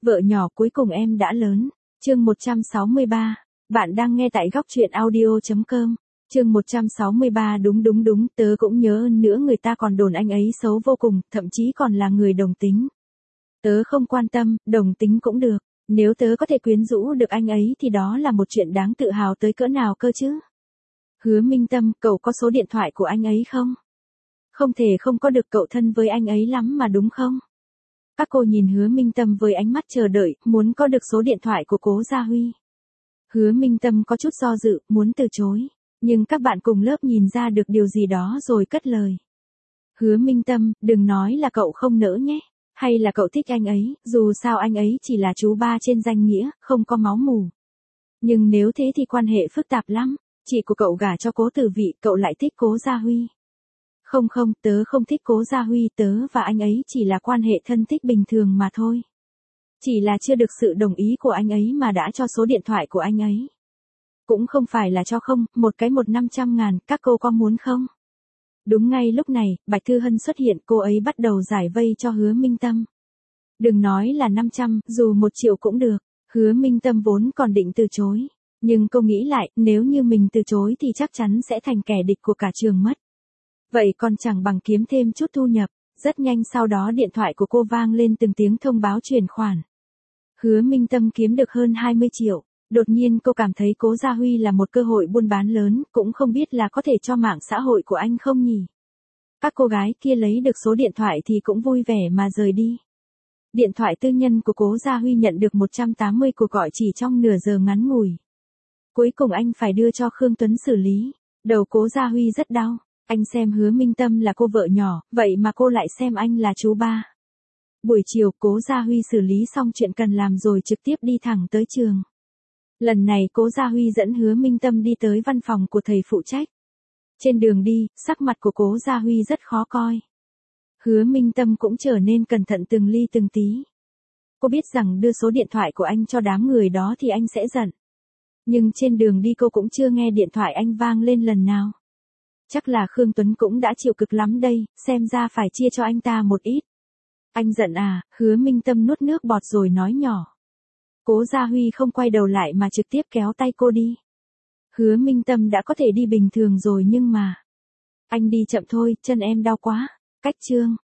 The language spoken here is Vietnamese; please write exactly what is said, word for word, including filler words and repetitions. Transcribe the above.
Vợ nhỏ cuối cùng em đã lớn. Chương một trăm sáu mươi ba. Bạn đang nghe tại góc truyện audio chấm com. Chương một trăm sáu mươi ba đúng đúng đúng, tớ cũng nhớ hơn nữa người ta còn đồn anh ấy xấu vô cùng, thậm chí còn là người đồng tính. Tớ không quan tâm, đồng tính cũng được. Nếu tớ có thể quyến rũ được anh ấy thì đó là một chuyện đáng tự hào tới cỡ nào cơ chứ. Hứa Minh Tâm, cậu có số điện thoại của anh ấy không? Không thể không có được, cậu thân với anh ấy lắm mà đúng không? Các cô nhìn Hứa Minh Tâm với ánh mắt chờ đợi, muốn có được số điện thoại của Cố Gia Huy. Hứa Minh Tâm có chút do dự, muốn từ chối. Nhưng các bạn cùng lớp nhìn ra được điều gì đó rồi cất lời. Hứa Minh Tâm, đừng nói là cậu không nỡ nhé. Hay là cậu thích anh ấy, dù sao anh ấy chỉ là chú ba trên danh nghĩa, không có máu mủ. Nhưng nếu thế thì quan hệ phức tạp lắm. Chị của cậu gả cho Cố Tử Vị, cậu lại thích Cố Gia Huy. Không không, tớ không thích Cố Gia Huy, tớ và anh ấy chỉ là quan hệ thân thích bình thường mà thôi. Chỉ là chưa được sự đồng ý của anh ấy mà đã cho số điện thoại của anh ấy. Cũng không phải là cho không, một cái một năm trăm ngàn, các cô có muốn không? Đúng ngay lúc này, Bạch Thư Hân xuất hiện, cô ấy bắt đầu giải vây cho Hứa Minh Tâm. Đừng nói là năm trăm, dù một triệu cũng được. Hứa Minh Tâm vốn còn định từ chối. Nhưng cô nghĩ lại, nếu như mình từ chối thì chắc chắn sẽ thành kẻ địch của cả trường mất. Vậy còn chẳng bằng kiếm thêm chút thu nhập. Rất nhanh sau đó điện thoại của cô vang lên từng tiếng thông báo chuyển khoản. Hứa Minh Tâm kiếm được hơn hai mươi triệu. Đột nhiên cô cảm thấy Cố Gia Huy là một cơ hội buôn bán lớn, cũng không biết là có thể cho mạng xã hội của anh không nhỉ. Các cô gái kia lấy được số điện thoại thì cũng vui vẻ mà rời đi. Điện thoại tư nhân của Cố Gia Huy nhận được một trăm tám mươi cuộc gọi chỉ trong nửa giờ ngắn ngủi. Cuối cùng anh phải đưa cho Khương Tuấn xử lý. Đầu Cố Gia Huy rất đau. Anh xem Hứa Minh Tâm là cô vợ nhỏ, vậy mà cô lại xem anh là chú ba. Buổi chiều Cố Gia Huy xử lý xong chuyện cần làm rồi trực tiếp đi thẳng tới trường. Lần này Cố Gia Huy dẫn Hứa Minh Tâm đi tới văn phòng của thầy phụ trách. Trên đường đi, sắc mặt của Cố Gia Huy rất khó coi. Hứa Minh Tâm cũng trở nên cẩn thận từng ly từng tí. Cô biết rằng đưa số điện thoại của anh cho đám người đó thì anh sẽ giận. Nhưng trên đường đi cô cũng chưa nghe điện thoại anh vang lên lần nào. Chắc là Khương Tuấn cũng đã chịu cực lắm đây, xem ra phải chia cho anh ta một ít. Anh giận à? Hứa Minh Tâm nuốt nước bọt rồi nói nhỏ. Cố Gia Huy không quay đầu lại mà trực tiếp kéo tay cô đi. Hứa Minh Tâm đã có thể đi bình thường rồi nhưng mà. Anh đi chậm thôi, chân em đau quá. Cách chương.